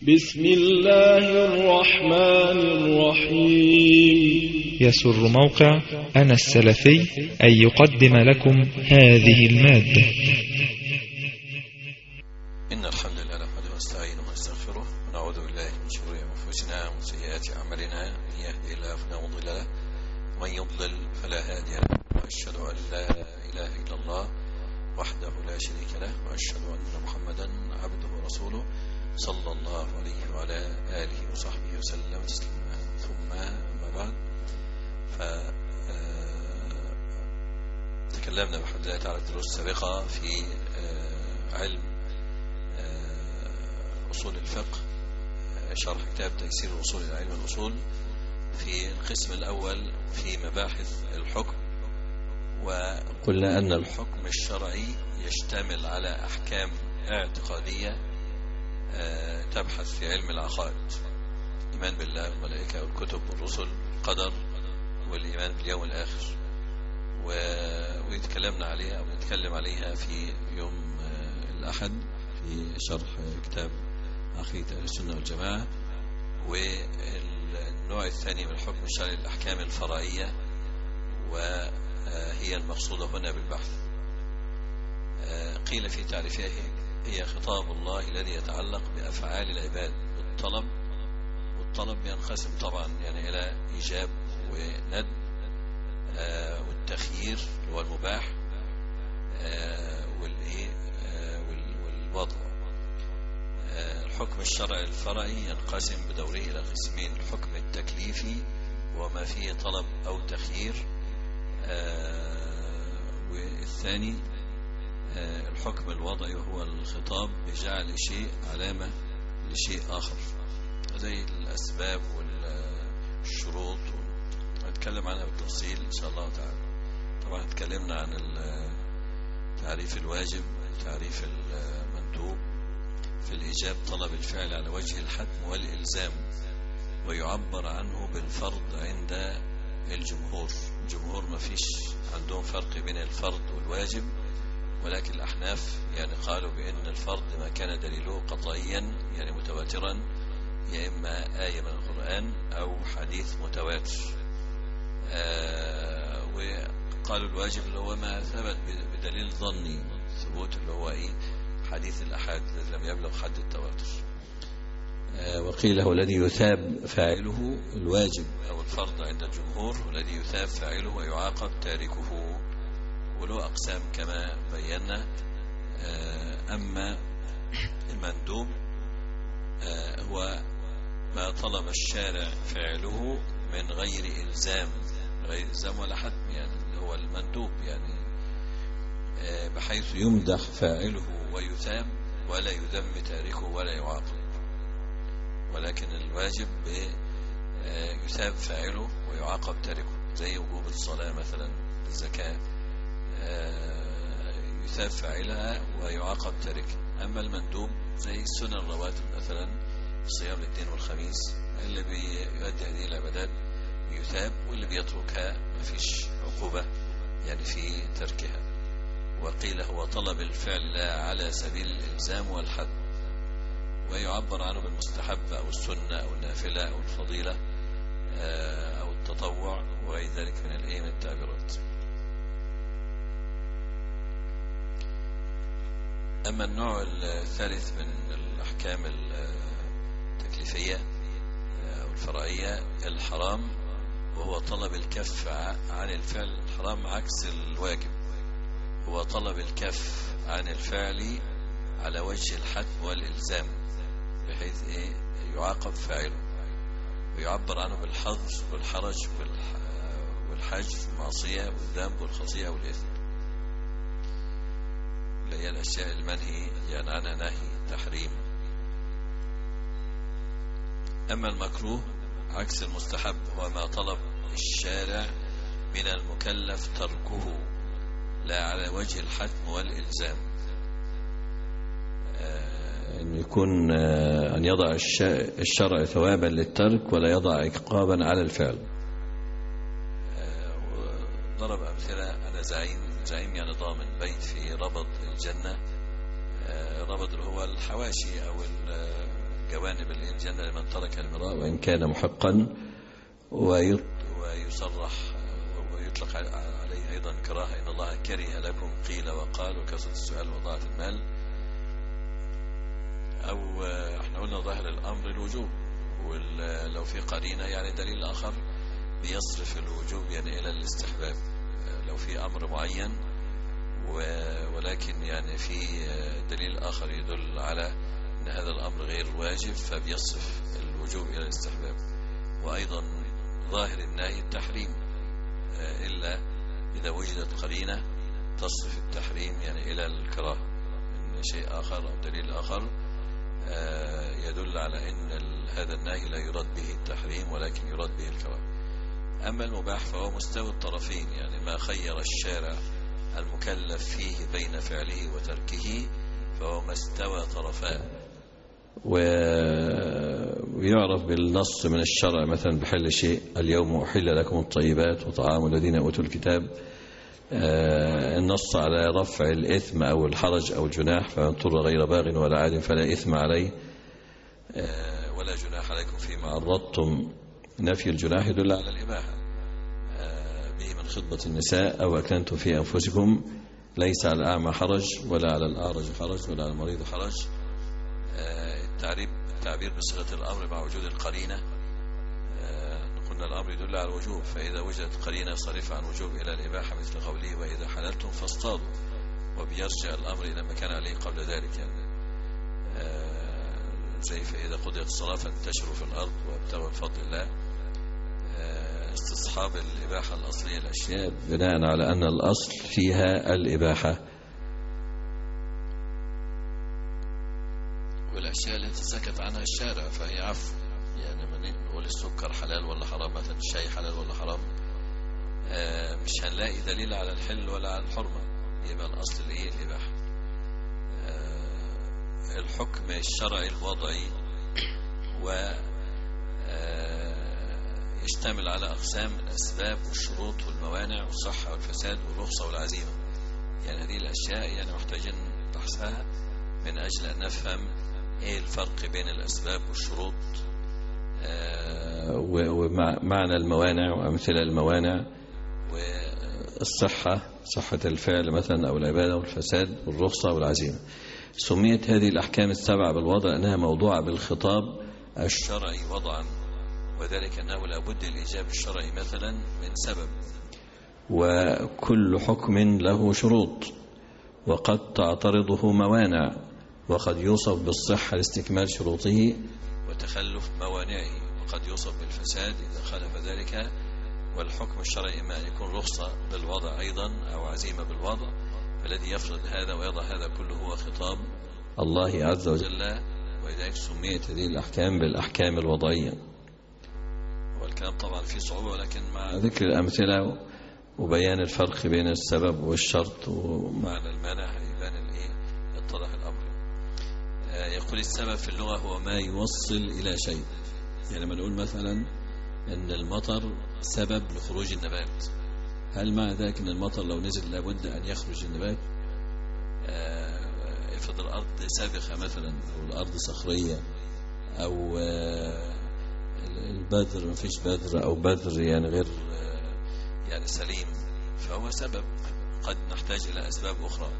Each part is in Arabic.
بسم الله الرحمن الرحيم. يسر موقع أنا السلفي أن يقدم لكم هذه المادة. إن الحمد لله نحمده ونستعينه ونستغفره ونعوذ بالله من شرور أنفسنا ومن سيئات أعمالنا، من يهده الله فلا مضل له ومن يضلل فلا هادي له، وأشهد أن لا إله إلا الله وحده لا شريك له، وأشهد أن محمدا عبده ورسوله صلى الله عليه وعلى آله وصحبه وسلم تسليما. ثم أما بعد، تكلمنا بحمد الله تعالى الدروس السابقة في علم أصول الفقه، شرح كتاب تيسير الوصول إلى علم الأصول، في القسم الأول في مباحث الحكم. وقلنا أن الحكم الشرعي يشتمل على أحكام اعتقادية تبحث في علم العقائد، إيمان بالله والملائكة والكتب والرسل والقدر والإيمان باليوم الآخر، ويتكلمنا عليها أو نتكلم عليها في يوم الأحد في شرح كتاب عقيدة أهل السنة والجماعة. والنوع الثاني من الحكم الشرعي الأحكام الفرعية، وهي المقصودة هنا بالبحث. قيل في تعريفها هي خطاب الله الذي يتعلق بأفعال العباد بالطلب، والطلب ينقسم طبعا يعني إلى إيجاب وند، والتخيير هو المباح، والوضع. الحكم الشرعي الفرعي ينقسم بدوره إلى قسمين: الحكم التكليفي وما فيه طلب أو تخيير، والثاني الحكم الوضعي وهو الخطاب بجعل شيء علامة لشيء آخر، زي الأسباب والشروط، ونتكلم عنها بالتفصيل إن شاء الله تعالى. طبعا اتكلمنا عن تعريف الواجب وتعريف المندوب. في الإيجاب طلب الفعل على وجه الحتم والإلزام، ويعبر عنه بالفرض عند الجمهور ما فيش عندهم فرق بين الفرض والواجب، ولكن الأحناف يعني قالوا بأن الفرض ما كان دليله قطعيا يعني متواترا، يا إما آية من القرآن أو حديث متواتر. وقالوا الواجب اللي هو ما ثبت بدليل ظني، ثبوت اللي هو حديث الأحاد الذي لم يبلغ حد التواتر. وقيل هو الذي يثاب فاعله الواجب أو الفرض عند الجمهور، والذي يثاب فاعله ويعاقب تاركه، وله أقسام كما بينا. أما المندوب هو ما طلب الشارع فعله من غير إلزام ولا حتم، يعني هو المندوب يعني بحيث يمدح فاعله ويثاب ولا يذم تاركه ولا يعاقب. ولكن الواجب يثاب فاعله ويعاقب تاركه، زي وجوب الصلاة مثلا، الزكاة يثاب فاعلها ويعاقب تاركها. أما المندوب زي السنن الرواتب مثلا، صيام الاثنين والخميس، اللي بيؤدي هذه العبادات يثاب، واللي بيتركها ما فيش عقوبة يعني في تركها. وقيل هو طلب الفعل لا على سبيل الإلزام والحد، ويعبر عنه بالمستحب أو السنة أو النافلة أو الفضيلة أو التطوع وغير ذلك من التعبيرات. أما النوع الثالث من الأحكام التكليفية أو الفرعية الحرام، وهو طلب الكف عن الفعل. الحرام عكس الواجب، هو طلب الكف عن الفعل على وجه الحتم والإلزام، بحيث يعاقب فاعله، ويعبر عنه بالحظر والحرج والحجر، المعصية والذنب والخطيئة والإثم، اللي هي الأشياء المنهي يعني عنها نهي تحريم. أما المكروه عكس المستحب، هو ما طلب الشارع من المكلف تركه لا على وجه الحتم والإلزام، أن يكون أن يضع الشرع ثوابا للترك ولا يضع عقابا على الفعل. ضرب أمثلة: أنا زعيم يعني ضامن بيت في ربض الجنة. ربض اللي هو الحواشي أو جوانب الجنة لمن ترك المراء وإن كان محقا، ويصرح ويطلق عليه أيضا كراهة، إن الله كره لكم قيل وقال وكثرة السؤال وضاعة المال. أو احنا قلنا ظاهر الأمر الوجوب، ولو في قرينة يعني دليل آخر بيصرف الوجوب يعني إلى الاستحباب. لو في أمر معين ولكن يعني في دليل آخر يدل على أن هذا الأمر غير واجب فبيصرف الوجوب إلى الاستحباب. وأيضا ظاهر النهي التحريم، إلا إذا وجدت قرينة تصرف التحريم يعني إلى الكراهة من شيء آخر أو دليل آخر يدل على أن هذا النهي لا يراد به التحريم ولكن يراد به الكراهة. أما المباح فهو مستوى الطرفين، يعني ما خير الشارع المكلف فيه بين فعله وتركه فهو مستوى طرفان. ويعرف بالنص من الشرع مثلا بحل شيء، اليوم أحل لكم الطيبات وطعام الذين أوتوا الكتاب، النص على رفع الإثم أو الحرج أو الجناح، فمن اضطر غير باغ ولا عاد فلا إثم عليه ولا جناح عليكم فيما عرضتم. نفي الجناح يدل على الإباحة به من خطبة النساء أو أكنتم في أنفسكم، ليس على الأعمى حرج ولا على الأعرج حرج ولا على المريض حرج. التعبير بصيغة الأمر مع وجود القرينة، قلنا الأمر يدل على الوجوب، فإذا وجدت قرينة صريفة عن وجوب إلى الإباحة مثل قوله وإذا حللتم فاصطادوا، وبيرجع الأمر إلى ما كان عليه قبل ذلك، يعني زي فإذا قضيت الصلاة فانتشروا في الأرض وابتغوا من فضل الله. استصحاب الإباحة الأصلية الأشياء بناء على أن الأصل فيها الإباحة، والأشياء التي سكت عنها الشارع فهي عفو. يعني من نقول السكر حلال ولا حرام، مثلا الشاي حلال ولا حرام، مش هنلاقي دليل على الحل ولا على الحرمة، يبقى الأصل الإيه الإباحة. الحكم الشرعي الوضعي يشتمل على أقسام الأسباب والشروط والموانع والصحة والفساد والرخصة والعزيمة. يعني هذه الأشياء يعني محتاجين بحثها من أجل أن نفهم إيه الفرق بين الأسباب والشروط ومعنى الموانع وأمثلة الموانع، والصحة صحة الفعل مثلا أو العبادة، والفساد والرخصة والعزيمة. سميت هذه الأحكام السبعة بالوضع أنها موضوعة بالخطاب الشرعي وضعا، وذلك أنه لابد الإيجاب الشرعي مثلا من سبب، وكل حكم له شروط وقد تعترضه موانع، وقد يوصف بالصحة لاستكمال شروطه وتخلف موانعه، وقد يوصف بالفساد إذا خالف ذلك. والحكم الشرعي إما أن يكون رخصة بالوضع أيضا أو عزيمة بالوضع، فالذي يفرض هذا ويضع هذا كله هو خطاب الله عز وجل، ولذلك سميت هذه الأحكام بالأحكام الوضعية. والكلام طبعا فيه صعوبة، ولكن مع ذكر الأمثلة وبيان الفرق بين السبب والشرط ومعنى المانع يبان يتضح الأمر. يقول السبب في اللغة هو ما يوصل إلى شيء. يعني لما نقول مثلا أن المطر سبب لخروج النبات، هل معنى ذلك أن المطر لو نزل لابد أن يخرج النبات؟ افرض الأرض سابخة مثلا، أو الأرض صخرية، أو البذر ما فيش بذر، أو بذر يعني غير يعني سليم، فهو سبب. قد نحتاج إلى أسباب أخرى.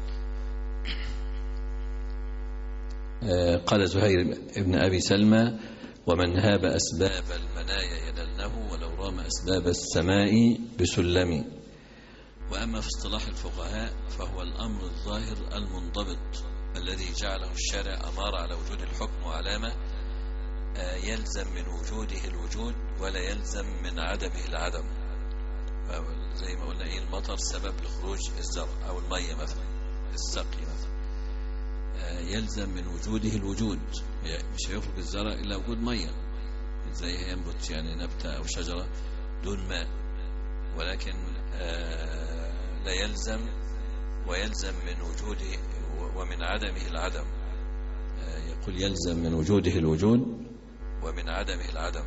قال زهير ابن أبي سلمى ومن هاب أسباب المنايا ينلنه ولو رام أسباب السماء بسلم. وأما في اصطلاح الفقهاء فهو الأمر الظاهر المنضبط الذي جعله الشارع أمار على وجود الحكم وعلامة يلزم من وجوده الوجود ولا يلزم من عدمه العدم. زي ما قلنا المطر سبب لخروج الزرع، أو المية مثلا السقي مثلا يلزم من وجوده الوجود، مش هيخرج الزرع إلا وجود مية، زي ينبت يعني نبتة أو شجرة دون ماء، ولكن لا يلزم، ويلزم من وجوده ومن عدمه العدم. يقول يلزم من وجوده الوجود ومن عدمه العدم.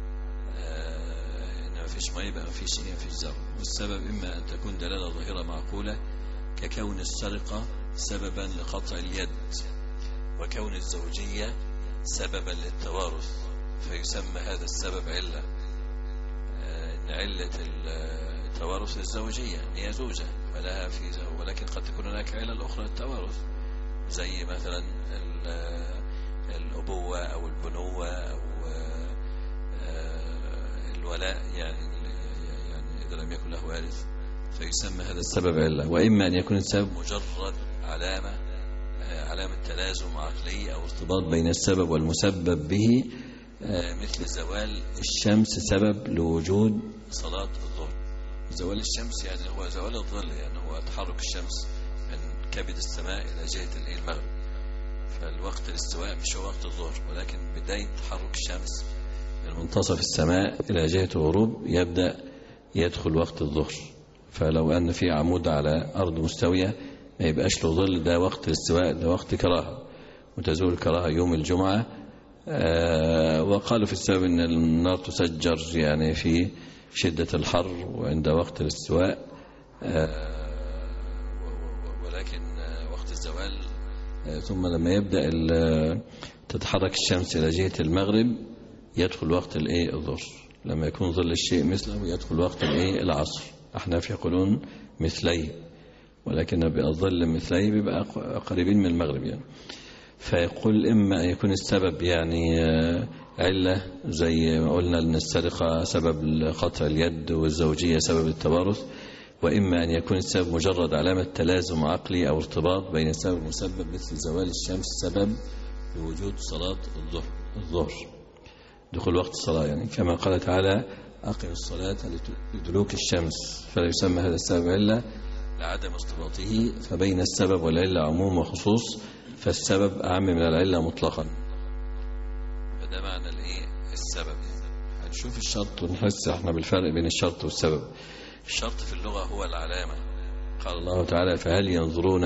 إن ما فيش ماء يبقى ما فيش زرع. والسبب إما أن تكون دلالة ظاهرة معقولة ككون السرقة سببا لقطع اليد، وكون الزوجية سببا للتوارث فيسمى هذا السبب علة. إن علة التوارث الزوجية، هي زوجة فلها في زوج، ولكن قد تكون هناك علل أخرى للتوارث زي مثلا الأبوة أو البنوة أو الولاء، يعني إذا لم يكن له وارث فيسمى هذا السبب علة. وإما أن يكون السبب مجرد علامة تلازم عقلي أو ارتباط بين السبب والمسبب به، مثل زوال الشمس سبب لوجود صلاة الظهر. زوال الشمس يعني هو زوال الظل، يعني هو تحرك الشمس من كبد السماء إلى جهة المغرب، فالوقت الاستواء مش هو وقت الظهر، ولكن بداية تحرك الشمس من منتصف السماء إلى جهة الغروب يبدأ يدخل وقت الظهر. فلو أن في عمود على أرض مستوية ما يبقاش له ظل، ده وقت الاستواء، ده وقت كراهة، وتزول الكراهة يوم الجمعة. وقالوا في السبب أن النار تسجر يعني في شدة الحر وعند وقت الاستواء، ولكن وقت الزوال ثم لما يبدأ تتحرك الشمس إلى جهة المغرب يدخل وقت الظهر. لما يكون ظل الشيء مثله يدخل وقت العصر. أحناف يقولون مثليه، ولكن الظل مثليه بيبقى قريبين من المغرب يعني. فيقول إما أن يكون السبب يعني علة زي ما قلنا أن السرقة سبب قطع اليد والزوجية سبب التوارث، وإما أن يكون السبب مجرد علامة تلازم عقلي أو ارتباط بين السبب والمسبب، مثل زوال الشمس سبب لوجود صلاة الظهر، دخول وقت الصلاة يعني، كما قال تعالى أقم الصلاة لدلوك الشمس، فلا يسمى هذا السبب علة لعدم ارتباطه. فبين السبب والعلة عموم وخصوص، فالسبب أعم من العلة مطلقا. فده معنى السبب. هنشوف الشرط ونحس احنا بالفرق بين الشرط والسبب. الشرط في اللغة هو العلامة. قال الله تعالى فهل ينظرون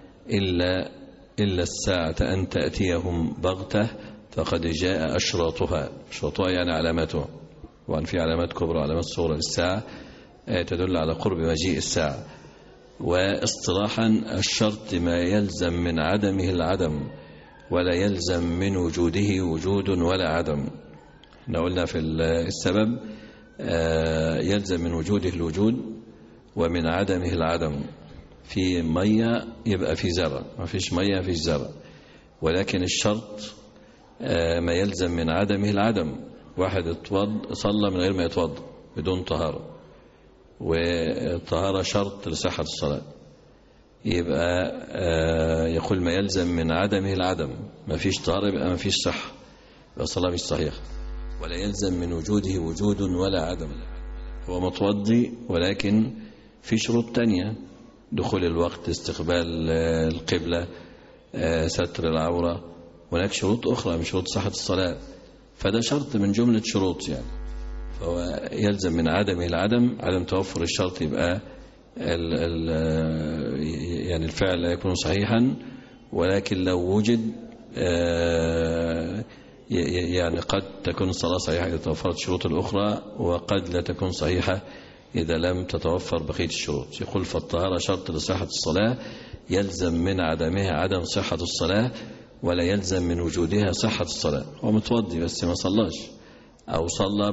إلا الساعة أن تأتيهم بغتة فقد جاء أشراطها. أشراطها يعني علاماتها، وأن في علامات كبرى وعلامات صغرى للساعة تدل على قرب مجيء الساعة. واصطلاحا الشرط ما يلزم من عدمه العدم ولا يلزم من وجوده وجود ولا عدم. احنا قلنا في السبب يلزم من وجوده الوجود ومن عدمه العدم. في مية يبقى في زرع، ما فيش مية ما فيش زرع. ولكن الشرط ما يلزم من عدمه العدم. واحد صلى من غير ما يتوضا بدون طهارة، والطهارة شرط لصحة الصلاة، يبقى يقول ما يلزم من عدمه العدم. ما فيش طهارة يبقى ما فيش صحة، يبقى الصلاة مش صحيحة. ولا يلزم من وجوده وجود ولا عدم. هو متوضي ولكن في شروط تانية: دخول الوقت، استقبال القبلة، ستر العورة. هناك شروط أخرى من شروط صحة الصلاة، فده شرط من جملة شروط يعني. فهو يلزم من عدمه العدم، عدم توفر الشرط يبقى يعني الفعل لا يكون صحيحا. ولكن لو وجد يعني قد تكون الصلاة صحيحة إذا توفرت الشروط الأخرى، وقد لا تكون صحيحة إذا لم تتوفر بقية الشروط. يقول فالطهارة شرط لصحة الصلاة، يلزم من عدمها عدم صحة الصلاة، ولا يلزم من وجودها صحة الصلاة. هو متوضي بس ما صلاش، أو صلى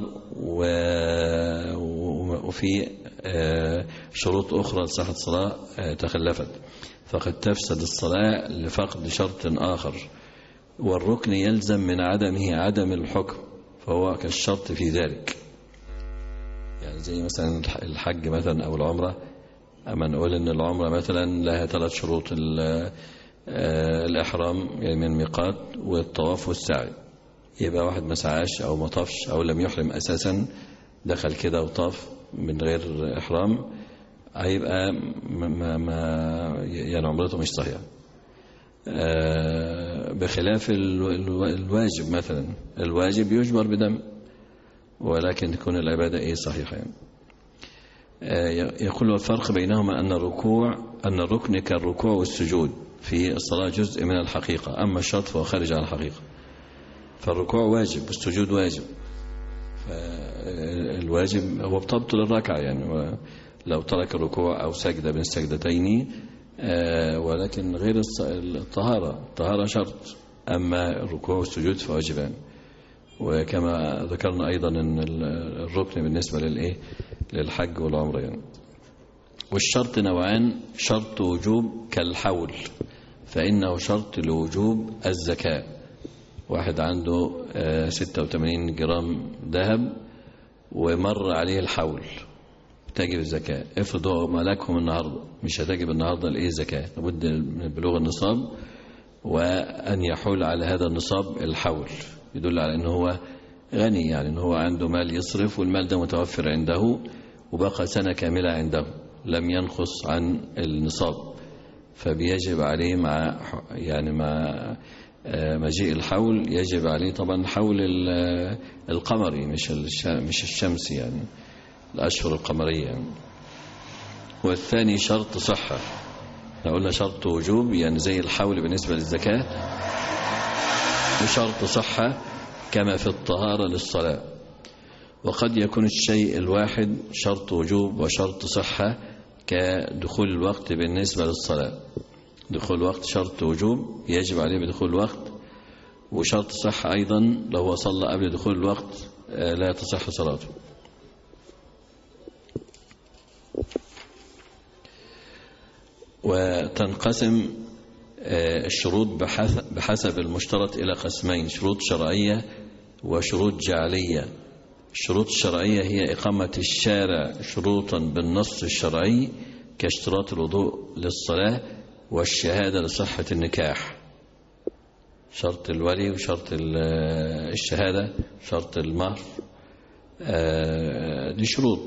وفي شروط أخرى لصحة الصلاة تخلفت، فقد تفسد الصلاة لفقد شرط آخر. والركن يلزم من عدمه عدم الحكم، فهو كالشرط في ذلك. يعني زي مثلا الحج مثلا أو العمرة، أما نقول أن العمرة مثلا لها 3 شروط: الإحرام يعني من الميقات، والطواف والسعي. يبقى واحد ما سعاش أو ما طافش أو لم يحرم أساسا، دخل كده وطاف من غير إحرام، هيبقى يعني عمرته مش صحيحة. بخلاف الواجب مثلا، الواجب يجبر بدم، ولكن تكون العبادة صحيحة يعني. يقول الفرق بينهما أن الركن كالركوع والسجود في الصلاة جزء من الحقيقة، أما الشرط فهو خارج عن الحقيقة. فالركوع واجب والسجود واجب. فالواجب هو بتبطل الركعة يعني، لو ترك الركوع أو سجدة بين السجدتين. ولكن غير الطهارة شرط، أما الركوع والسجود فواجبان. وكما ذكرنا أيضا أن الركن بالنسبة للحج والعمرة يعني. والشرط نوعان: شرط وجوب كالحول، فإنه شرط لوجوب الزكاة. واحد عنده 86 جرام ذهب ومر عليه الحول، تجب الزكاة. افرض هو ملكهم النهاردة، مش هتجب النهاردة الزكاة، لابد من بلوغ النصاب وأن يحول على هذا النصاب الحول، يدل على أنه هو غني، يعني أنه هو عنده مال يصرف والمال ده متوفر عنده وبقى سنة كاملة عنده لم ينقص عن النصاب، فبيجب عليه مع مجيء الحول يجب عليه طبعا حول القمري مش الشمسي، يعني الأشهر القمرية يعني. والثاني شرط صحة. قلنا شرط وجوب يعني زي الحول بالنسبة للزكاة، وشرط صحة كما في الطهارة للصلاة. وقد يكون الشيء الواحد شرط وجوب وشرط صحة كدخول الوقت بالنسبة للصلاة. دخول الوقت شرط وجوب يجب عليه بدخول الوقت، وشرط صحة أيضا لو هو صلى قبل دخول الوقت لا تصح صلاته. وتنقسم الشروط بحسب المشترط إلى قسمين: شروط شرعية وشروط جعلية. الشروط الشرعية هي إقامة الشارع شروطا بالنص الشرعي كاشتراط الوضوء للصلاة والشهادة لصحة النكاح. شرط الولي وشرط الشهادة، شرط المهر، دي شروط،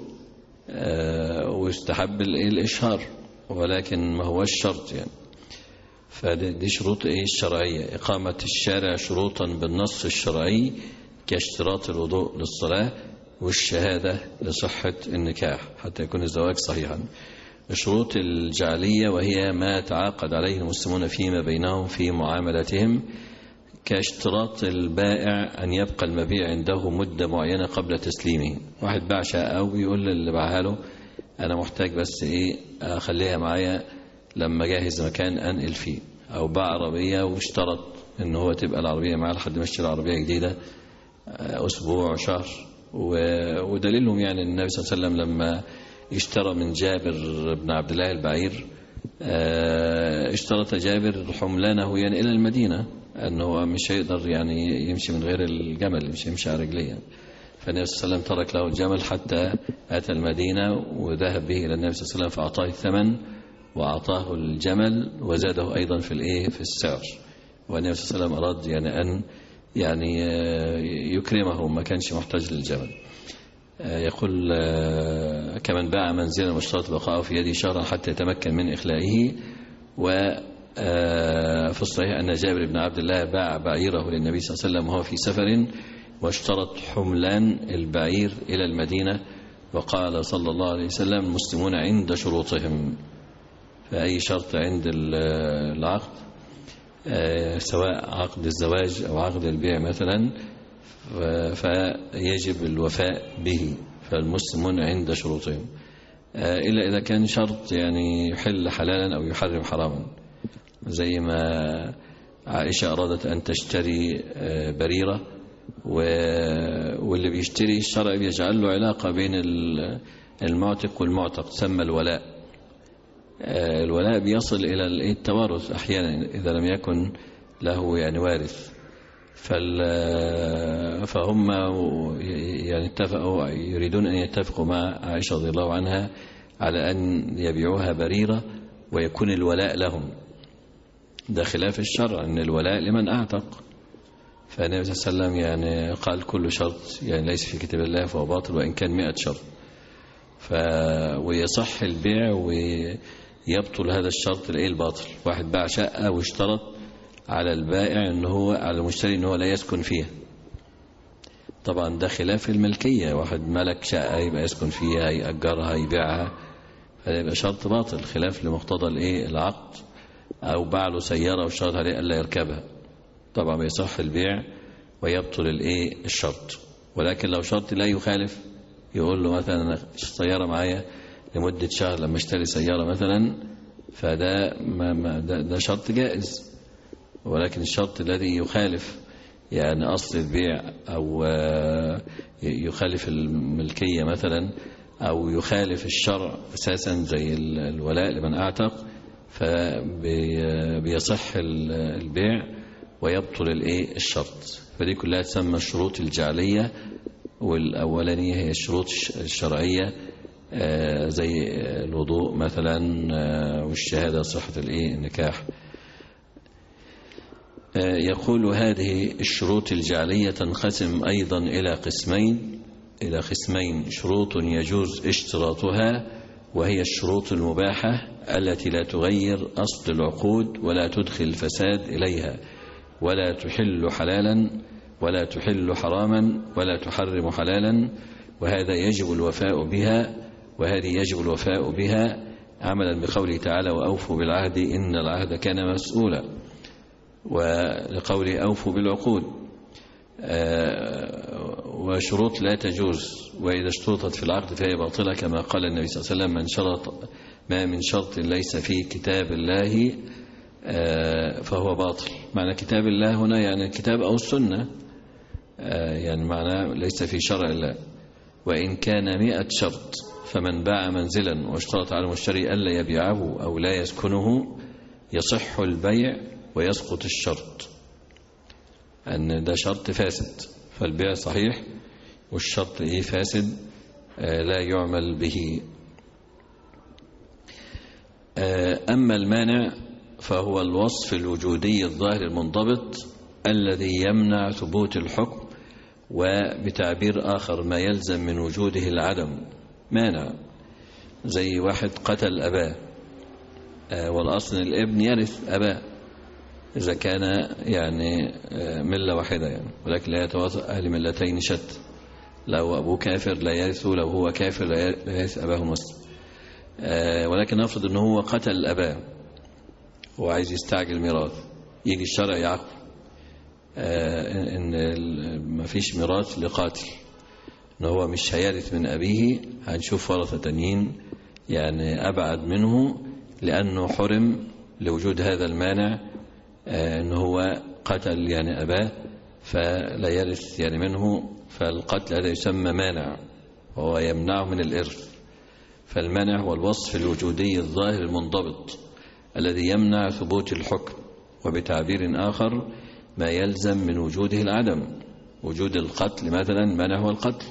ويستحب الإشهار ولكن ما هو الشرط يعني. فدي شروط الشرعية: إقامة الشارع شروطا بالنص الشرعي كاشتراط الوضوء للصلاة والشهادة لصحة النكاح حتى يكون الزواج صحيحا. الشروط الجعلية وهي ما تعاقد عليه المسلمون فيما بينهم في معاملاتهم، كاشتراط البائع أن يبقى المبيع عنده مدة معينة قبل تسليمه. واحد باع شقة أو بيقول اللي باعها له أنا محتاج بس أخليها معايا لما جاهز مكان أنقل فيه، أو باع عربية واشترط إن هو تبقى العربية معاه لحد ما اشتري عربية جديدة أسبوع شهر. ودليلهم يعني النبي صلى الله عليه وسلم لما اشترى من جابر بن عبد الله البعير، اشترط جابر حملانه يعني إلى المدينة، أنه مش هيقدر يعني يمشي من غير الجمل، مش يمشي على رجليه. فالنبي صلى الله عليه وسلم ترك له الجمل حتى أتى المدينة وذهب به إلى النبي صلى الله عليه وسلم فأعطاه الثمن وأعطاه الجمل وزاده أيضا في السعر. والنبي صلى الله عليه وسلم أراد يعني يكرمه، ما كانش محتاج للجمل. يقول كمن باع منزلا واشترط بقاءه في يده شهرا حتى يتمكن من إخلائه. وفي الصحيح أن جابر بن عبد الله باع بعيره للنبي صلى الله عليه وسلم وهو في سفر واشترط حملان البعير إلى المدينة، وقال صلى الله عليه وسلم: المسلمون عند شروطهم. فأي شرط عند العقد سواء عقد الزواج أو عقد البيع مثلا فيجب الوفاء به، فالمسلمون عند شروطهم، إلا إذا كان شرط يعني يحل حلالا أو يحرم حراما، زي ما عائشة أرادت أن تشتري بريرة واللي بيشتري الشرع بيجعل له علاقة بين المعتق والمعتق تسمى الولاء. الولاء بيصل إلى التوارث أحيانا إذا لم يكن له يعني وارث. فهم يعني اتفقوا يريدون أن يتفقوا مع عائشة رضي الله عنها على أن يبيعوها بريرة ويكون الولاء لهم. ده خلاف الشرع أن الولاء لمن أعتق. فالنبي صلى الله عليه وسلم يعني قال: كل شرط يعني ليس في كتاب الله فهو باطل وإن كان 100 شرط. ويصح البيع ويبطل هذا الشرط الباطل. واحد باع شقة واشترط على البائع إن هو على المشتري إن هو لا يسكن فيها. طبعا ده خلاف الملكية، واحد ملك شقة يبقى يسكن فيها يأجرها يبيعها، هذا يبقى شرط باطل خلاف لمقتضى العقد. أو باع له سيارة واشترط عليه ألا يركبها، طبعا بيصح البيع ويبطل الشرط. ولكن لو شرط لا يخالف، يقول له مثلا أنا سيارة معايا لمدة شهر لما اشتري سيارة مثلا، فده ده شرط جائز. ولكن الشرط الذي يخالف يعني أصل البيع أو يخالف الملكية مثلا أو يخالف الشرع أساسا زي الولاء لمن أعتق، فبيصح البيع ويبطل الشرط. فدي كلها تسمى الشروط الجعلية، والأولانية هي الشروط الشرعية زي الوضوء مثلا والشهادة صحة النكاح. يقول هذه الشروط الجعلية تنقسم أيضا إلى قسمين: شروط يجوز اشتراطها وهي الشروط المباحة التي لا تغير أصل العقود ولا تدخل الفساد إليها ولا تحل حلالا ولا تحل حراما ولا تحرم حلالا، وهذه يجب الوفاء بها عملا بقوله تعالى: وأوفوا بالعهد إن العهد كان مسؤولا، ولقوله أوفوا بالعقود. وشروط لا تجوز وإذا اشترطت في العقد فهي باطلة، كما قال النبي صلى الله عليه وسلم: من شرط ما من شرط ليس في كتاب الله فهو باطل. معنى كتاب الله هنا يعني الكتاب أو السنة، يعني معنى ليس في شرع الله. وإن كان 100 شرط، فمن باع منزلا واشترط على المشتري ألا يبيعه أو لا يسكنه يصح البيع ويسقط الشرط، أن ده شرط فاسد، فالبيع صحيح والشرط فاسد لا يعمل به. أما المانع فهو الوصف الوجودي الظاهر المنضبط الذي يمنع ثبوت الحكم، وبتعبير آخر ما يلزم من وجوده العدم. مانع زي واحد قتل أباه، والأصل الابن يرث أباه إذا كان يعني ملة واحدة يعني، ولكن لا يتواطأ أهل ملتين شتى. لو أبوه كافر لا يرثه، لو هو كافر لا يرث أباه مسلم. ولكن نفرض أنه هو قتل أباه وعايز يستعجل ميراث، يجي الشرع يعقل إن ما فيش ميراث لقاتل، إن هو مش هيرث من أبيه، هنشوف ورثة تانيين يعني أبعد منه، لأنه حرم لوجود هذا المانع، إن هو قتل يعني أباه فلا يرث يعني منه، فالقتل هذا يسمى مانع وهو يمنعه من الإرث. فالمانع هو الوصف الوجودي الظاهر المنضبط الذي يمنع ثبوت الحكم، وبتعبير آخر ما يلزم من وجوده العدم. وجود القتل مثلا منع هو القتل،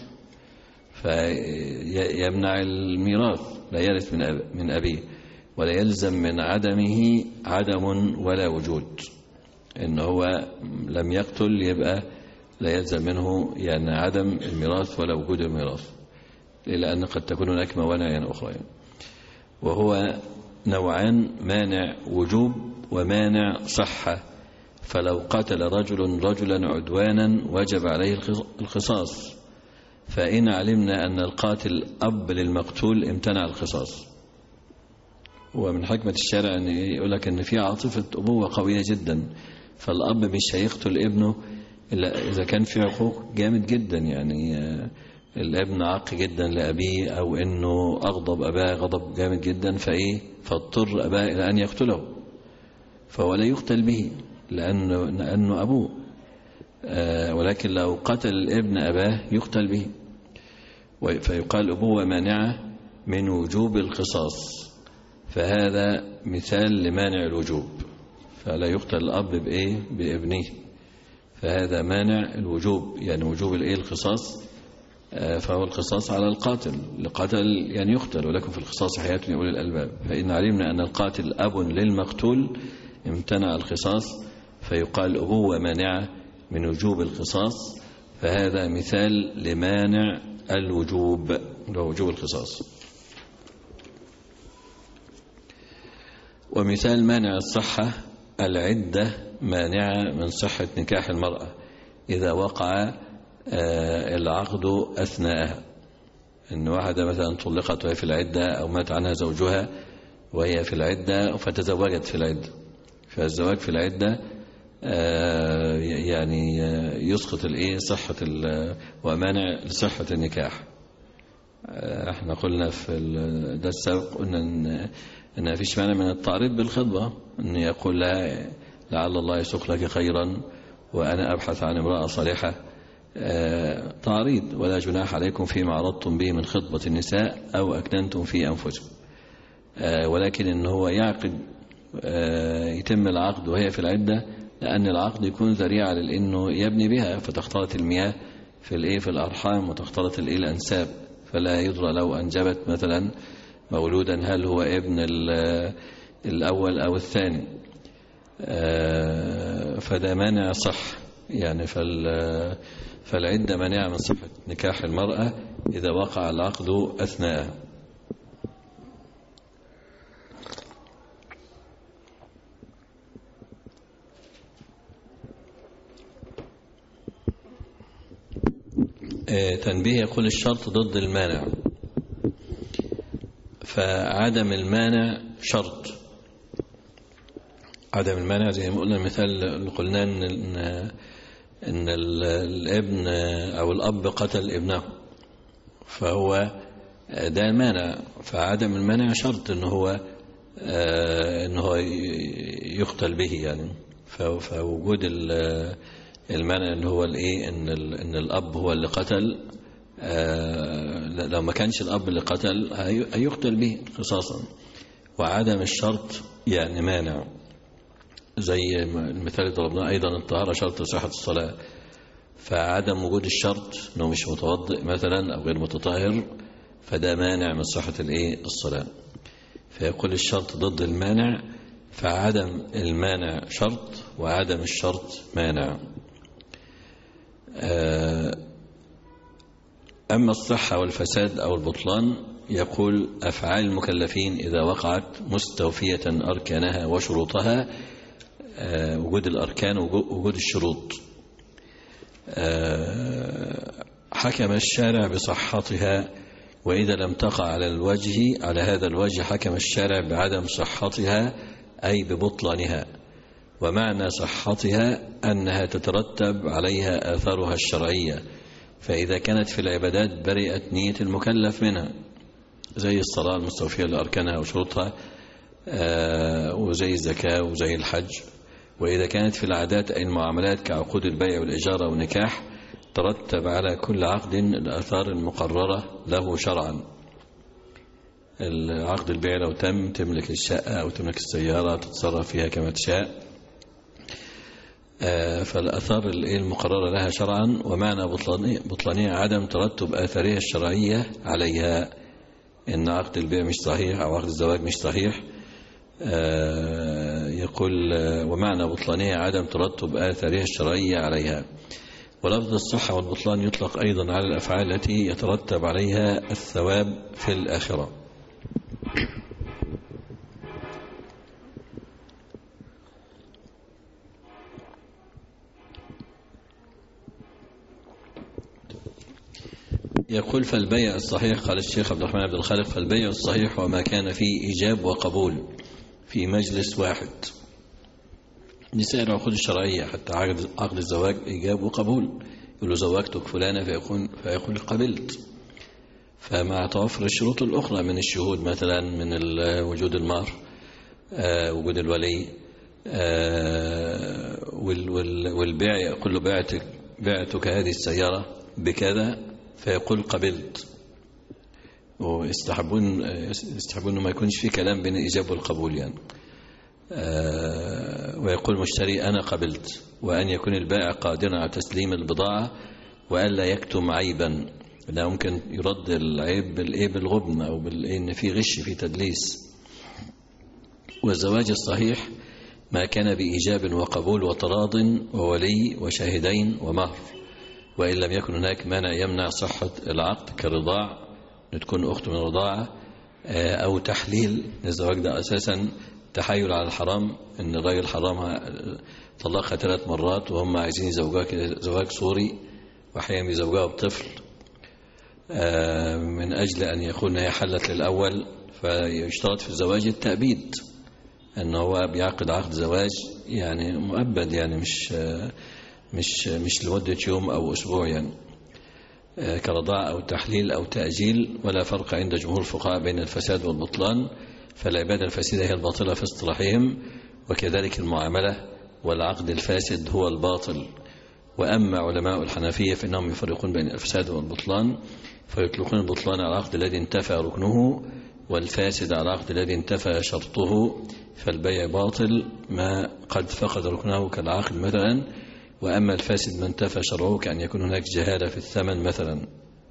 فيمنع الميراث، لا يرث من أبيه، ولا يلزم من عدمه عدم ولا وجود. إن هو لم يقتل يبقى لا يلزم منه يعني عدم الميراث ولا وجود الميراث، لأن قد تكون هناك موانع يعني أخرى يعني. وهو نوعان: مانع وجوب ومانع صحة. فلو قتل رجل رجلا عدوانا وجب عليه القصاص، فإن علمنا أن القاتل أب للمقتول امتنع القصاص. ومن حكمة الشارع أن يقول لك أن في عاطفة أبوة قوية جدا، فالأب مش هيقتل ابنه إلا إذا كان في عقوق جامد جدا، يعني الابن عاق جدا لأبيه أو أنه أغضب أباه غضب جامد جدا فاضطر أباه إلى أن يقتله، فهو لا يقتل به لأنه أبوه. ولكن لو قتل الابن أباه يقتل به، فيقال أبوة مانعة من وجوب القصاص، فهذا مثال لمانع الوجوب، فلا يقتل الأب بابنه، فهذا مانع الوجوب، يعني وجوب القصاص. فهو القصاص على القاتل، لقتل يعني يقتل، ولكن في القصاص حياة لأولي الألباب. فإن علمنا أن القاتل أب للمقتول امتنع القصاص، فيقال أبوة مانعة من وجوب القصاص، فهذا مثال لمانع الوجوب ووجوب القصاص. ومثال مانع الصحة العدة مانعة من صحة نكاح المرأة إذا وقع العقد أثناءها. إن واحدة مثلا طلقت وهي في العدة، أو مات عنها زوجها وهي في العدة فتزوجت في العدة، فالزواج في العدة يعني يسقط صحة ومانع لصحة النكاح. احنا قلنا في الدرس السابق قلنا ان مفيش مانع من التعريض بالخطبة، ان يقول لها لعل الله يسوق لك خيرا وأنا أبحث عن امرأة صالحة، تعريض ولا جناح عليكم فيما عرضتم به من خطبة النساء أو أكننتم في أنفسكم. ولكن إن هو يعقد يتم العقد وهي في العدة، لأن العقد يكون ذريعة لأنه يبني بها فتختلط المياه في الأرحام وتختلط الأنساب، فلا يدرى لو أنجبت مثلا مولودا هل هو ابن الأول أو الثاني، فده مانع صح يعني. فالعدة مانعة من صحة نكاح المرأة إذا وقع العقد أثناء. تنبيه، يقول الشرط ضد المانع، فعدم المانع شرط. عدم المانع زي ما قلنا المثال اللي قلنا إن الابن أو الأب قتل ابنه، فهو ده مانع، فعدم المانع شرط إن هو يقتل به يعني. فوجود المانع اللي هو إن الأب هو اللي قتل، لو ما كانش الأب اللي قتل هيقتل به قصاصا. وعدم الشرط يعني مانع، زي المثال اللي ضربناه أيضا الطهارة شرط صحة الصلاة، فعدم وجود الشرط أنه مش متوضئ مثلا أو غير متطهر فده مانع من صحة الصلاة. فيقول الشرط ضد المانع، فعدم المانع شرط وعدم الشرط مانع. أما الصحة والفساد أو البطلان، يقول أفعال المكلفين إذا وقعت مستوفية أركانها وشروطها، وجود الأركان ووجود الشروط، حكم الشارع بصحتها، وإذا لم تقع على هذا الوجه حكم الشارع بعدم صحتها أي ببطلانها. ومعنى صحتها أنها تترتب عليها آثارها الشرعية، فإذا كانت في العبادات برئت نية المكلف منها، زي الصلاة المستوفية لأركانها وشروطها، وزي الزكاة وزي الحج. وإذا كانت في العادات أي المعاملات كعقود البيع والإجارة والنكاح، ترتب على كل عقد الآثار المقررة له شرعا. العقد البيع لو تملك الشقة أو تملك السيارة تتصرف فيها كما تشاء، فالآثار المقررة لها شرعا. ومعنى بطلانية عدم ترتب آثارها الشرعية عليها، إن عقد البيع مش صحيح أو عقد الزواج مش صحيح. يقول ومعنى بطلانية عدم ترتب آثارها الشرعية عليها. ولفظ الصحة والبطلان يطلق أيضا على الأفعال التي يترتب عليها الثواب في الآخرة. يقول فالبيع الصحيح، قال الشيخ عبد الرحمن عبد الخالق، فالبيع الصحيح وما كان فيه إيجاب وقبول في مجلس واحد. نساء العقود الشرعية حتى عقد الزواج إيجاب وقبول، يقول له زوجتك فلانة فيقول قبلت. فمع توفر الشروط الأخرى من الشهود مثلا، من وجود المهر، وجود الولي، والبيع، يقول له بعتك هذه السيارة بكذا فيقول قبلت. ويستحبون انه ما يكونش في كلام بين الإجابة والقبول يعني. ويقول مشتري أنا قبلت، وأن يكون البائع قادرا على تسليم البضاعة وألا يكتم عيبا، لا ممكن يرد العيب بالغبن أو إن في غش في تدليس. والزواج الصحيح ما كان بإيجاب وقبول وتراض وولي وشاهدين ومهر، وإن لم يكن هناك مانع يمنع صحة العقد كالرضاع، تكون أخت من رضاعة، أو تحليل. الزواج ده أساسا تحايل على الحرام، إن الراجل حرامها طلقها 3 مرات وهم عايزين يزوجوها زواج صوري، وأحيانا يزوجوها بطفل من أجل أن يكون هي حلت للأول. فيشترط في الزواج التأبيد، أنه هو بيعقد عقد زواج يعني مؤبد، يعني مش لمدة يوم أو أسبوع يعني، كرضاع أو تحليل أو تأجيل. ولا فرق عند جمهور الفقهاء بين الفساد والبطلان، فالعبادة الفاسدة هي الباطلة في اصطلاحهم، وكذلك المعاملة والعقد الفاسد هو الباطل. وأما علماء الحنفية فإنهم يفرقون بين الفساد والبطلان، فيطلقون البطلان على العقد الذي انتفى ركنه، والفاسد على العقد الذي انتفى شرطه، فالبيع باطل ما قد فقد ركنه كالعقد مثلا. وأما الفاسد ما انتفى شرعه كأن يكون هناك جهالة في الثمن مثلا.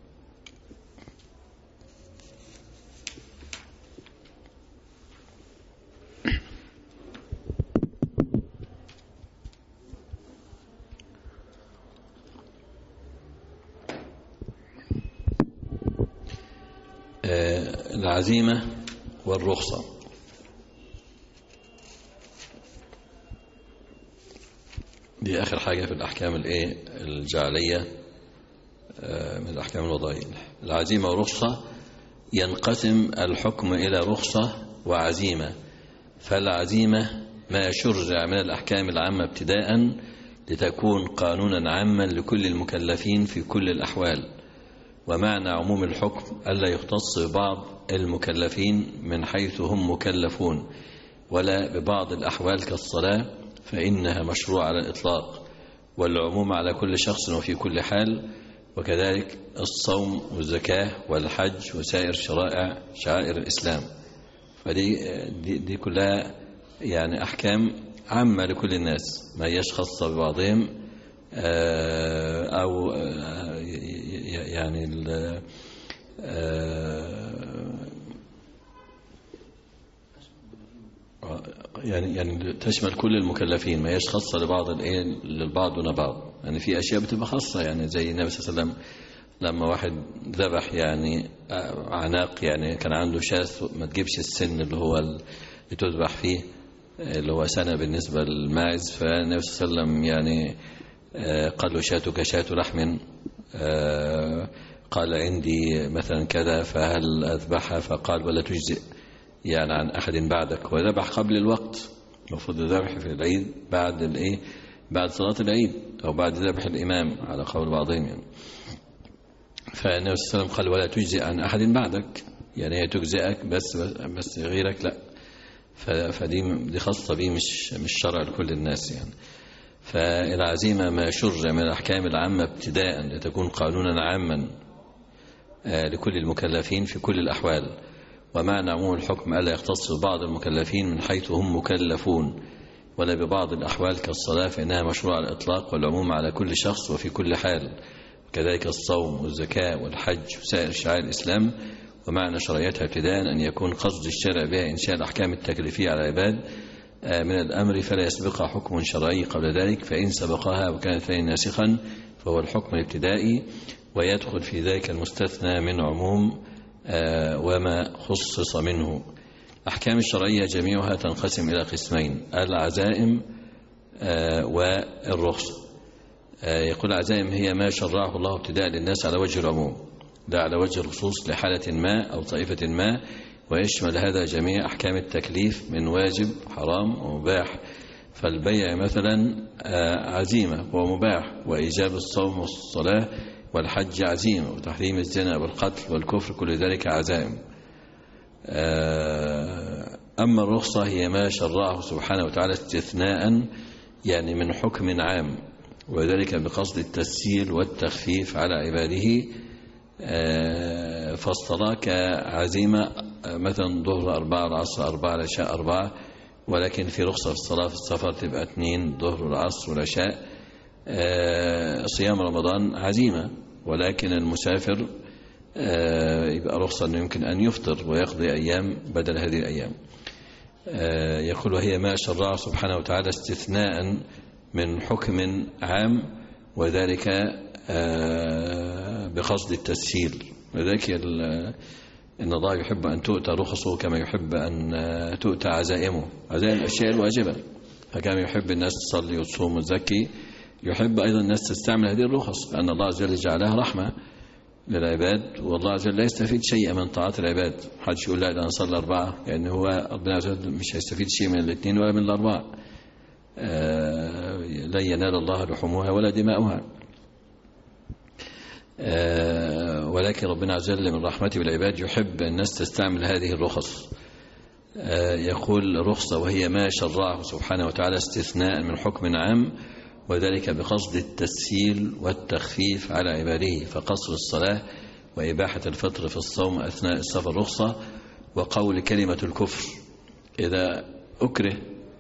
العزيمة والرخصة. دي آخر حاجة في الأحكام الجعلية من الأحكام الوضعية. العزيمة والرخصة ينقسم الحكم إلى رخصة وعزيمة. فالعزيمة ما شرع من الأحكام العامة ابتداء لتكون قانونا عاما لكل المكلفين في كل الأحوال. ومعنى عموم الحكم ألا يختص ببعض المكلفين من حيث هم مكلفون، ولا ببعض الأحوال كالصلاة فإنها مشروع على الإطلاق، والعموم على كل شخص وفي كل حال. وكذلك الصوم والزكاة والحج وسائر شعائر الإسلام. فدي كلها يعني أحكام عامة لكل الناس، ما هيش خاصة ببعضهم أو يعني تشمل كل المكلفين، ما هيش خاصة للبعض دون بعض. يعني في أشياء بتبقى خاصة، يعني زي النبي صلى الله عليه وسلم لما واحد ذبح يعني عناق، يعني كان عنده شاة ما تجيبش السن اللي هو اللي تذبح فيه اللي هو سنة بالنسبة للماعز، فالنبي صلى الله عليه وسلم يعني قال له شاتك شاة لحم، قال عندي مثلا كذا فهل أذبحها؟ فقال ولا تجزئ يعني عن أحد بعدك. وذبح قبل الوقت، المفروض الذبح في العيد بعد صلاة العيد أو بعد ذبح الإمام على قول بعضهم يعني. فالنبي صلى الله عليه وسلم قال ولا تجزئ عن أحد بعدك، يعني هي تجزئك بس غيرك لا. فدي خاصة بيه مش شرع لكل الناس يعني. فالعزيمة ما شرع من الأحكام العامة ابتداء لتكون قانونا عاما لكل المكلفين في كل الأحوال. ومعنى عموم الحكم ألا يختص ببعض المكلفين من حيث هم مكلفون، ولا ببعض الأحوال كالصلاة فإنها مشروع على الإطلاق، والعموم على كل شخص وفي كل حال. كذلك الصوم والزكاة والحج وسائر شعائر الإسلام. ومعنى شرعيتها ابتداء أن يكون قصد الشرع بها إنشاء الأحكام التكليفية على العباد من الأمر، فلا يسبقها حكم شرعي قبل ذلك، فإن سبقها وكانت فإن ناسخا فهو الحكم الابتدائي، ويدخل في ذلك المستثنى من عموم وما خصص منه. أحكام الشرعية جميعها تنقسم إلى قسمين: العزائم والرخصة. يقول العزائم هي ما شرعه الله ابتداء للناس على وجه العموم لا على وجه الخصوص لحالة ما أو طائفة ما، ويشمل هذا جميع أحكام التكليف من واجب حرام ومباح. فالبيع مثلا عزيمة ومباح، وإيجاب الصوم والصلاة والحج عزيمة، وتحريم الزنا والقتل والكفر كل ذلك عزائم. أما الرخصة هي ما شرعه سبحانه وتعالى استثناء يعني من حكم عام، وذلك بقصد التسهيل والتخفيف على عباده. فالصلاة كعزيمة مثلا ظهر 4 العصر 4 العشاء 4، ولكن في رخصة في الصلاة في السفر تبقى 2 ظهر العصر والعشاء. صيام رمضان عزيمة، ولكن المسافر يبقى رخصة أنه يمكن أن يفطر ويقضي أيام بدل هذه الأيام. يقول وهي ما شرع سبحانه وتعالى استثناء من حكم عام، وذلك بقصد التسهيل. لذلك إن الله يحب أن تؤتى رخصه كما يحب أن تؤتى عزائمه. عزائم الأشياء الواجبة، فكما يحب الناس تصلي وتصوم وتزكي يحب أيضا الناس تستعمل هذه الرخص، لأن الله عز وجل جعلها رحمة للعباد، والله عز وجل لا يستفيد شيئا من طاعات العباد. حدش يقول لا أنا صلى 4، يعني هو ربنا عز وجل مش هيستفيد شيء من الاثنين ولا من ال4. لا ينال الله لحومها ولا دماؤها، ولكن ربنا عز وجل من رحمته بالعباد يحب الناس تستعمل هذه الرخص. يقول رخصة وهي ما شرعه سبحانه وتعالى استثناء من حكم عام، وذلك بقصد التسهيل والتخفيف على عباده، فقصر الصلاة وإباحة الفطر في الصوم أثناء السفر رخصة. وقول كلمة الكفر إذا أكره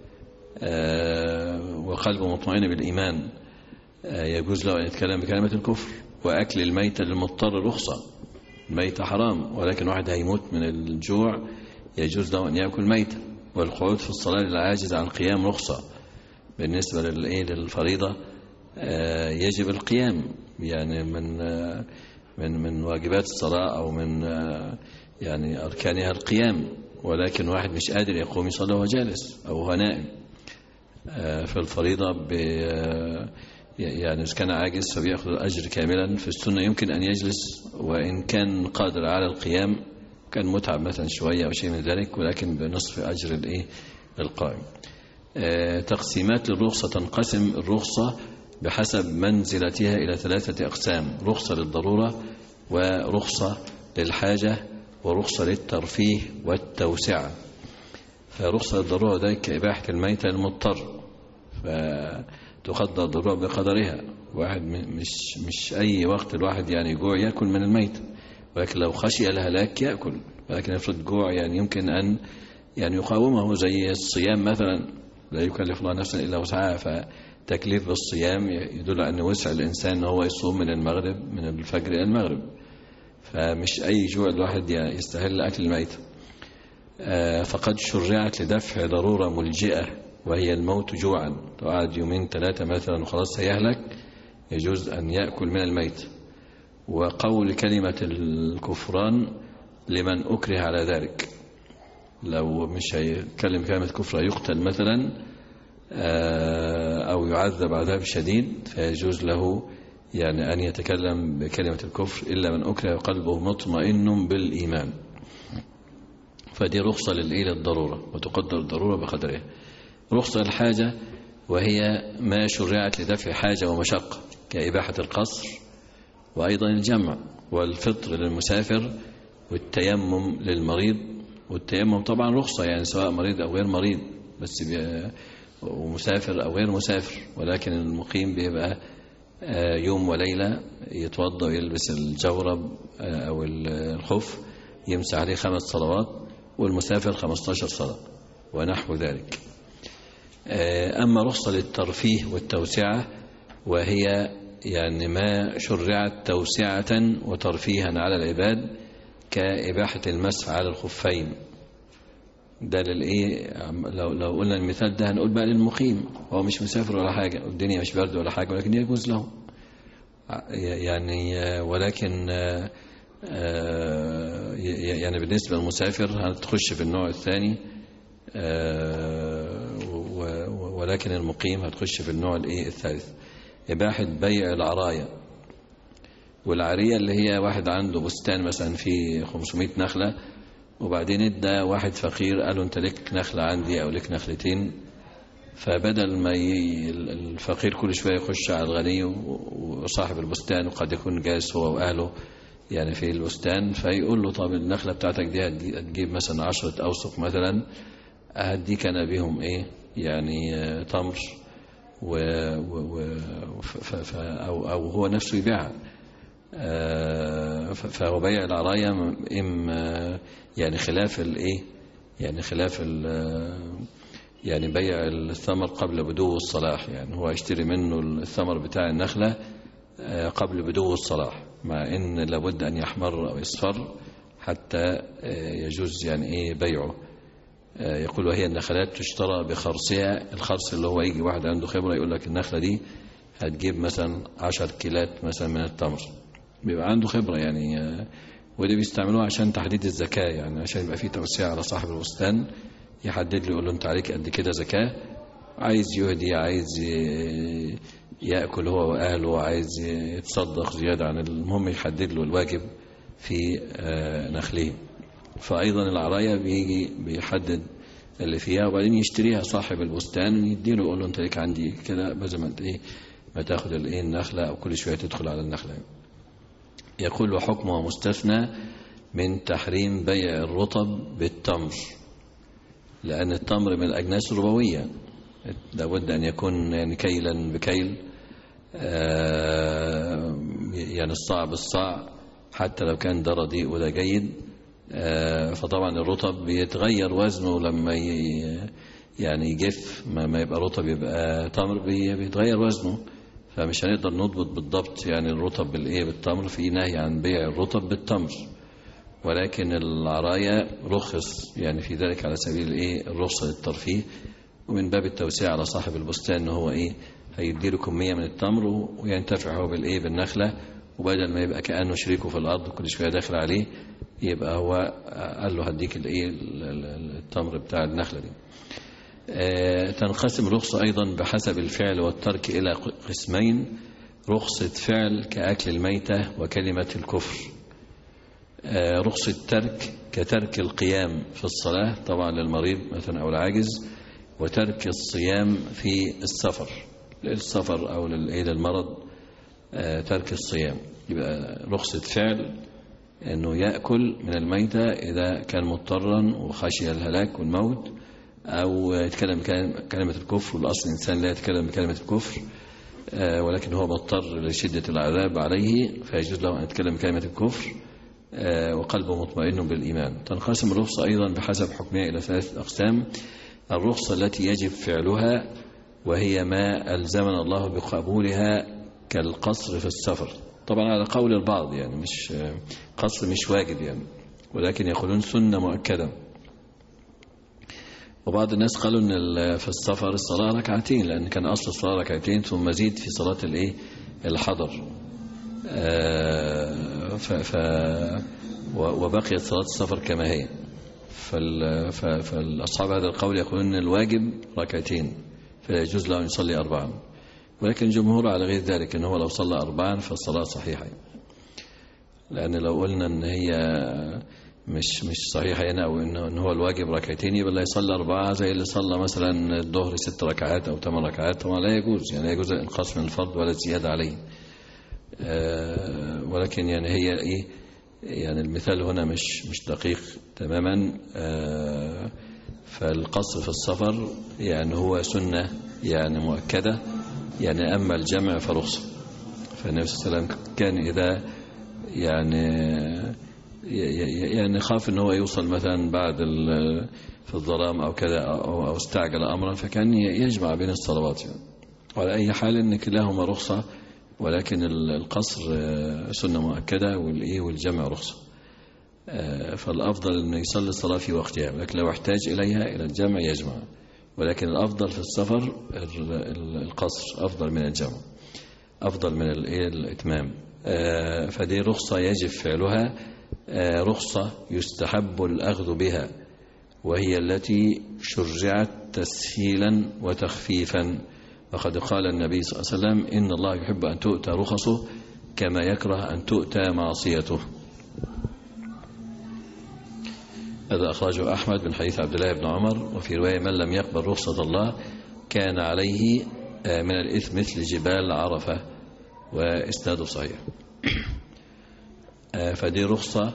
وقلبه مطمئن بالإيمان يجوز له أن يتكلم بكلمة الكفر. وأكل الميتة للمضطر رخصة، الميتة حرام ولكن واحد هيموت من الجوع يجوز له أن يأكل ميتة. والقعود في الصلاة للعاجز عن القيام رخصة. بالنسبة للفريضة يجب القيام، يعني من واجبات الصلاة أو من يعني أركانها القيام، ولكن واحد مش قادر يقوم يصلي وهو جالس أو هو نائم. في الفريضة يعني إذا كان عاجز فبيأخذ الأجر كاملا. في السنة يمكن أن يجلس وإن كان قادر على القيام، كان متعب مثلا شوية أو شيء من ذلك، ولكن بنصف أجر القائم. تقسيمات للرخصة: تنقسم الرخصة بحسب منزلتها إلى 3 أقسام: رخصة للضرورة، ورخصة للحاجة، ورخصة للترفيه والتوسعة. فرخصة للضرورة ذلك كإباحة الميتة للمضطر، فتقدر الضرورة بقدرها. واحد مش أي وقت الواحد يعني جوع يأكل من الميتة، ولكن لو خشي الهلاك يأكل، ولكن افرض جوع يعني يمكن أن يعني يقاومه، زي الصيام مثلا لا يكلف الله نفسا إلا وسعها، فتكليف بالصيام يدل أن وسع الإنسان هو يصوم من المغرب، من الفجر إلى المغرب. فمش أي جوع الواحد يستهل أكل الميتة. فقد شرعت لدفع ضرورة ملجئة وهي الموت جوعا. تقعد 2 3 مثلا وخلاص هيهلك، يجوز أن يأكل من الميت. وقول كلمة الكفران لمن أكره على ذلك، لو مش هيكلم كلمة كفر يقتل مثلا أو يعذب عذاب شديد، فيجوز له يعني أن يتكلم بكلمة الكفر إلا من أكره قلبه مطمئن بالإيمان. فدي رخصة للضرورة، وتقدر الضرورة بقدرها. رخصة الحاجة وهي ما شرعت لدفع حاجة ومشقة، كإباحة القصر، وأيضا الجمع، والفطر للمسافر، والتيمم للمريض. والتيمم طبعا رخصة، يعني سواء مريض أو غير مريض، بس ومسافر أو غير مسافر. ولكن المقيم بيبقى يوم وليلة يتوضأ ويلبس الجورب أو الخف، يمسح عليه 5 صلوات، والمسافر 15 صلاة ونحو ذلك. أما رخصة للترفيه والتوسعة وهي يعني ما شرعت توسعة وترفيها على العباد، كإباحة المسح على الخفين. ده لو قلنا المثال ده هنقول بقى للمقيم، هو مش مسافر ولا حاجة والدنيا مش برد ولا حاجة، ولكن يجوز له يعني. ولكن يعني بالنسبة للمسافر هتخش في النوع الثاني، ولكن المقيم هتخش في النوع الثالث. إباحة بيع العراية. والعارية اللي هي واحد عنده بستان مثلا فيه 500 نخلة، وبعدين ادى واحد فقير قال له انت لك نخلة عندي او لك نخلتين، فبدل ما الفقير كل شوية يخش على الغني وصاحب البستان، وقد يكون جالس هو واهله يعني في البستان، فيقول له طب النخلة بتاعتك دي هتجيب مثلا 10 أوسق مثلا، هديك انا بيهم يعني تمر، او هو نفسه يبيعها. فهو بيع العراية يعني خلاف يعني خلاف يعني بيع الثمر قبل بدو الصلاح، يعني هو يشتري منه الثمر بتاع النخلة قبل بدو الصلاح، مع ان لابد ان يحمر او يصفر حتى يجوز يعني بيعه. يقول وهي النخلات تشترى بخرصها. الخرص اللي هو يجي واحد عنده خبرة يقول لك النخلة دي هتجيب مثلا 10 كيلات مثلا من التمر، بيبقى عنده خبرة يعني. ودي بيستعملوها عشان تحديد الزكاة، يعني عشان يبقى فيه توسيع على صاحب البستان، يحدد له يقول له انت عليك قد كده زكاة، عايز يهدي، عايز يأكل هو وأهله، عايز يتصدق زيادة عن المهم يحدد له الواجب في نخله. فأيضا العراية بيجي بيحدد اللي فيها، وبعدين يشتريها صاحب البستان يديله يقول له انت ليك عندي كده، بدل ما انت ما تاخد النخلة او كل شوية تدخل على النخلة. يقول وحكمه مستثنى من تحريم بيع الرطب بالتمر. لأن التمر من الأجناس الربوية، لابد أن يكون يعني كيلا بكيل، يعني الصاع بالصاع، حتى لو كان ده رديء وده جيد. فطبعا الرطب بيتغير وزنه لما يعني يجف، ما يبقى رطب يبقى تمر بيتغير وزنه، فمش هنقدر نضبط بالضبط يعني الرطب بالتمر. في نهي عن بيع الرطب بالتمر، ولكن العرايا رخص يعني في ذلك على سبيل الرخصة للترفيه، ومن باب التوسيع على صاحب البستان ان هو هيديله كمية من التمر وينتفع هو بالنخلة، وبدل ما يبقى كأنه شريكه في الأرض كل شوية داخل عليه، يبقى هو قال له هديك التمر بتاع النخلة دي. تنقسم الرخصة أيضا بحسب الفعل والترك إلى قسمين: رخصة فعل كأكل الميتة وكلمة الكفر، رخصة ترك كترك القيام في الصلاة طبعا للمريض مثلا أو العاجز، وترك الصيام في السفر أو للمرض، ترك الصيام. يبقى رخصة فعل أنه يأكل من الميتة إذا كان مضطرا وخشي الهلاك والموت، أو يتكلم كلمة الكفر، والأصل الإنسان لا يتكلم بكلمة الكفر، ولكن هو مضطر لشدة العذاب عليه فيجوز له أن يتكلم بكلمة الكفر وقلبه مطمئن بالإيمان. تنقسم الرخصة أيضا بحسب حكمها إلى 3 أقسام: الرخصة التي يجب فعلها وهي ما ألزمنا الله بقبولها كالقصر في السفر، طبعا على قول البعض يعني مش قصر مش واجب يعني، ولكن يقولون سنة مؤكدة. وبعض الناس قالوا ان في السفر الصلاة 2 ركعتين، لأن كان أصل الصلاة 2 ركعتين ثم مزيد في صلاة الحضر، وبقيت صلاة السفر كما هي. فالأصحاب هذا القول يقولون ان الواجب 2 ركعتين فلا يجوز له أن يصلي 4، ولكن الجمهور على غير ذلك، أنه لو صلى 4 فالصلاة صحيحة، لأن لو قلنا أن هي مش صحيحة هنا، أو أن هو الواجب 2 ركعتين، يبقى اللي يصلي 4 زي اللي صلى مثلا الظهر 6 ركعات أو 8 ركعات، طبعا لا يجوز، يعني لا يجوز الإنقاص من الفرض ولا الزيادة عليه. ولكن يعني هي يعني المثال هنا مش دقيق تماما. فالقصر في السفر يعني هو سنة يعني مؤكدة، يعني أما الجمع فرخصة. فالنبي صلى الله عليه وسلم كان إذا يعني خاف أنه يوصل مثلا بعد في الظلام أو كذا أو استعجل أمرا، فكان يجمع بين الصلوات يعني. وعلى أي حال أن كلاهما رخصة، ولكن القصر سنة مؤكدة والجمع رخصة. فالأفضل أنه يصلي الصلاة في وقتها، لكن لو احتاج إليها إلى الجمع يجمع، ولكن الأفضل في السفر القصر أفضل من الجمع، أفضل من الإتمام. فدي رخصة يجب فعلها، رخصة يستحب الأخذ بها، وهي التي شرعت تسهيلا وتخفيفا. وقد قال النبي صلى الله عليه وسلم: إن الله يحب أن تؤتى رخصه كما يكره أن تؤتى معصيته. هذا أخرجه أحمد من حديث عبد الله بن عمر. وفي رواية: من لم يقبل رخصة الله كان عليه من الإثم مثل جبال عرفة، وإسناده صحيح. فدي رخصة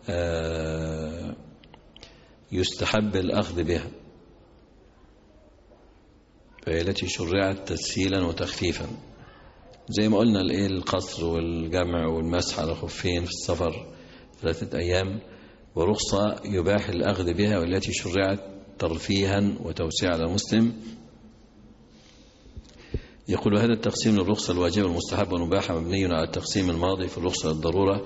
يستحب الأخذ بها، فهي التي شرعت تسهيلا وتخفيفا، زي ما قلنا القصر والجمع والمسح على الخفين في السفر 3 أيام. ورخصة يباح الأخذ بها والتي شرعت ترفيها وتوسيع على المسلم. يقول: هذا التقسيم للرخصة الواجبة المستحبة والمباحة مبني على التقسيم الماضي في الرخصة للضرورة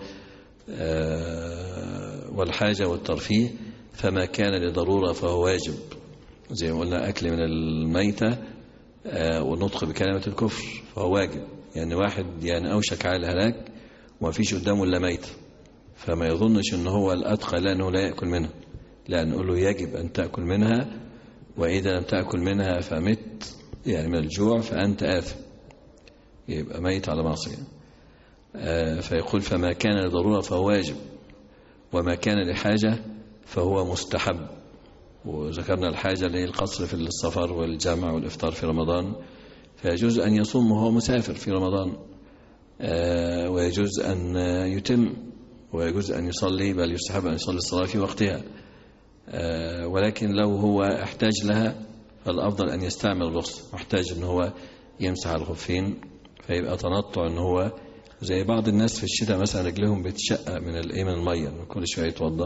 والحاجة والترفيه، فما كان لضرورة فهو واجب، زي ما قلنا أكل من الميتة والنطق بكلمة الكفر فهو واجب. يعني واحد يعني أوشك على الهلاك وما فيش قدامه إلا ميتة، فما يظنش أنه هو الأتقى لأنه لا يأكل منها، لا، نقول له يجب أن تأكل منها، وإذا لم تأكل منها فمت يعني من الجوع فأنت آثم، يبقى ميت على معصية. فيقول: فما كان لضرورة فهو واجب، وما كان لحاجة فهو مستحب. وذكرنا الحاجة اللي هي القصر في السفر والجمع والإفطار في رمضان، فيجوز أن يصوم وهو مسافر في رمضان، ويجوز أن يتم، ويجوز أن يصلي، بل يستحب أن يصلي الصلاة في وقتها. ولكن لو هو احتاج لها فالأفضل أن يستعمل الرخصة. محتاج أن هو يمسح على الخفين فيبقى تنطع، أن هو زي بعض الناس في الشتاء مثلا رجلهم بتشقق من المية من كل شوية يتوضى.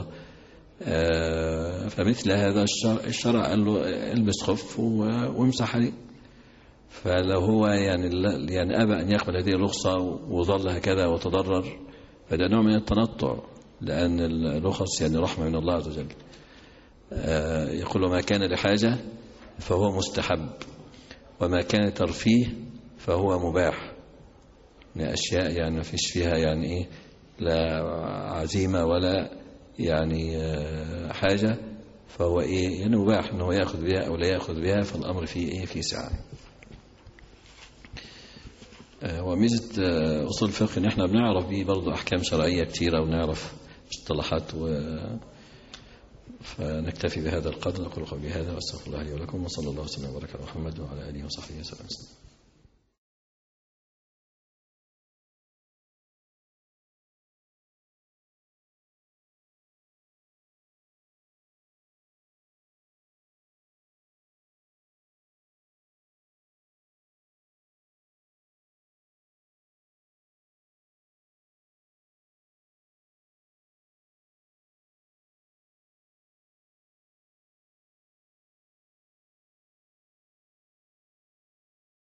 فمثل هذا الشرع قال له البس خف وامسح عليه. فلو هو يعني أبى أن يقبل هذه الرخصة وظل هكذا وتضرر فده نوع من التنطع، لأن الرخص يعني رحمة من الله عز وجل. يقول ما كان لحاجة فهو مستحب، وما كان ترفيه فهو مباح. يعني أشياء يعني ما فيش فيها يعني إيه لا عزيمة ولا يعني حاجة، فهو إيه يعني مباح إنه يأخذ بها أو لا يأخذ بها، فالأمر فيه إيه في سعة. وميزة أصول الفقه إن إحنا بنعرف به برضو أحكام شرعية كثيرة ونعرف مصطلحات فنكتفي بهذا القدر. أقول قولي هذا وأستغفر الله لي ولكم، وصلى الله وسلم وبارك على محمد وعلى آله وصحبه وسلم.